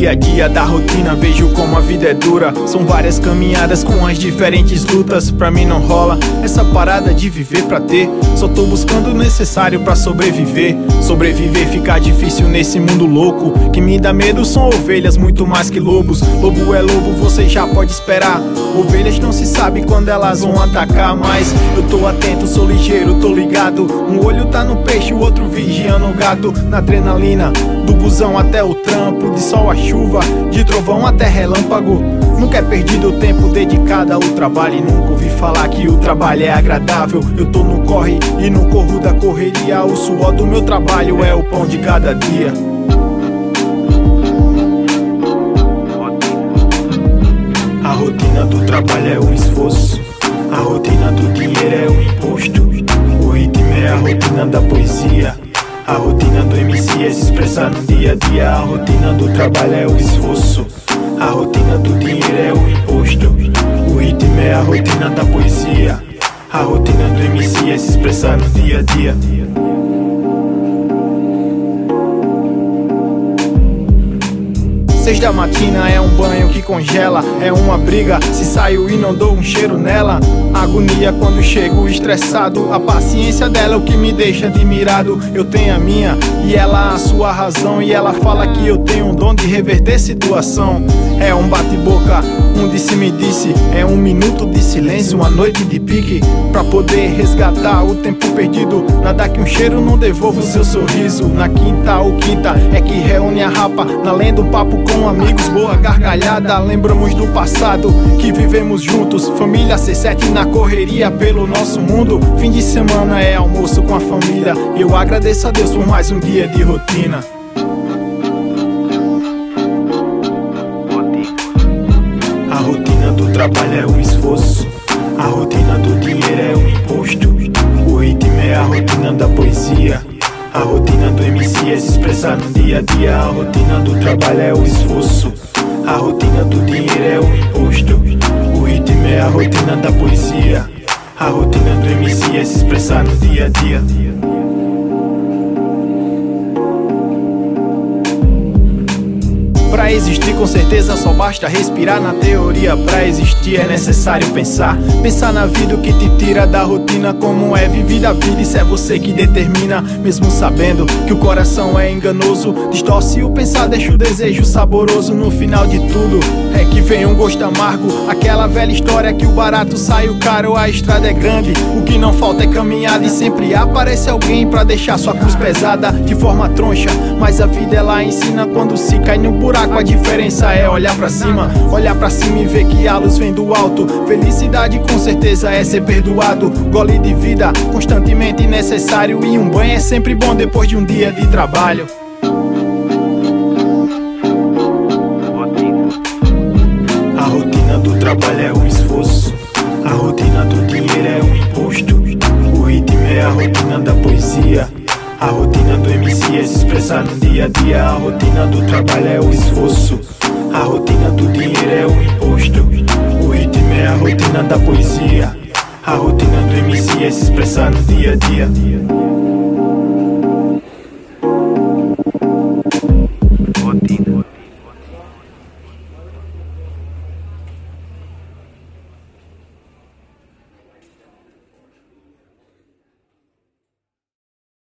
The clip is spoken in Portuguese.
dia a dia da rotina, vejo como a vida é dura. São várias caminhadas com as diferentes lutas. Pra mim não rola essa parada de viver pra ter. Só tô buscando o necessário pra sobreviver. Sobreviver fica difícil nesse mundo louco. Que me dá medo são ovelhas muito mais que lobos. Lobo é lobo, você já pode esperar. Ovelhas não se sabe quando elas vão atacar, mas eu tô atento, sou ligeiro, tô ligado. Um olho tá no peixe, o outro vigiando o gato. Na adrenalina, do busão até o trampo, de sol a chuva, de trovão até relâmpago. Nunca é perdido o tempo dedicado ao trabalho. E nunca ouvi falar que o trabalho é agradável. Eu tô no corre e no corro da correria. O suor do meu trabalho é o pão de cada dia. A rotina do trabalho é o esforço. A rotina do dinheiro é o imposto. O ritmo é a rotina da poesia. A rotina do MC é se expressar no dia a dia. A rotina do trabalho é o esforço. A rotina do dinheiro é o imposto. O ritmo é a rotina da poesia. A rotina do MC é se expressar no dia a dia. 6 da matina é um banho que congela, é uma briga se saio e não dou um cheiro nela. Agonia quando chego estressado, a paciência dela é o que me deixa admirado. Eu tenho a minha e ela a sua razão, e ela fala que eu tenho um dom de reverter situação. É um bate-boca, um disse-me-disse, é um minuto de silêncio, uma noite de pique, pra poder resgatar o tempo perdido. Nada que um cheiro não devolva o seu sorriso. Na quinta, o quinta é que reúne a rapa, na lenda um papo com amigos, boa gargalhada. Lembramos do passado que vivemos juntos, família C7 na correria pelo nosso mundo. Fim de semana é almoço com a família, eu agradeço a Deus por mais um dia de rotina. A rotina do trabalho é o esforço. A rotina do dinheiro é o imposto. O ritmo é a rotina da poesia. A rotina do MC é se expressar no dia a dia. A rotina do trabalho é o esforço. A rotina do dinheiro é o imposto. O ritmo é a rotina da poesia. A rotina do MC é se expressar no dia a dia. Pra existir com certeza só basta respirar. Na teoria pra existir é necessário pensar. Pensar na vida, o que te tira da rotina. Como é vivida a vida, isso é você que determina. Mesmo sabendo que o coração é enganoso, distorce o pensar, deixa o desejo saboroso. No final de tudo é que vem um gosto amargo. Aquela velha história que o barato sai o caro. A estrada é grande, o que não falta é caminhada. E sempre aparece alguém pra deixar sua cruz pesada de forma troncha, mas a vida ela ensina quando se cai no buraco. A diferença é olhar pra cima e ver que a luz vem do alto. Felicidade com certeza é ser perdoado. Gole de vida constantemente necessário, e um banho é sempre bom depois de um dia de trabalho. A rotina do trabalho é o esforço. A rotina do dinheiro é o imposto. O ritmo é a rotina da poesia. A rotina do MC é se expressar no dia a dia. A rotina do trabalho é o esforço. A rotina do dinheiro é o imposto. O ritmo é a rotina da poesia. A rotina do MC é se expressar no dia a dia.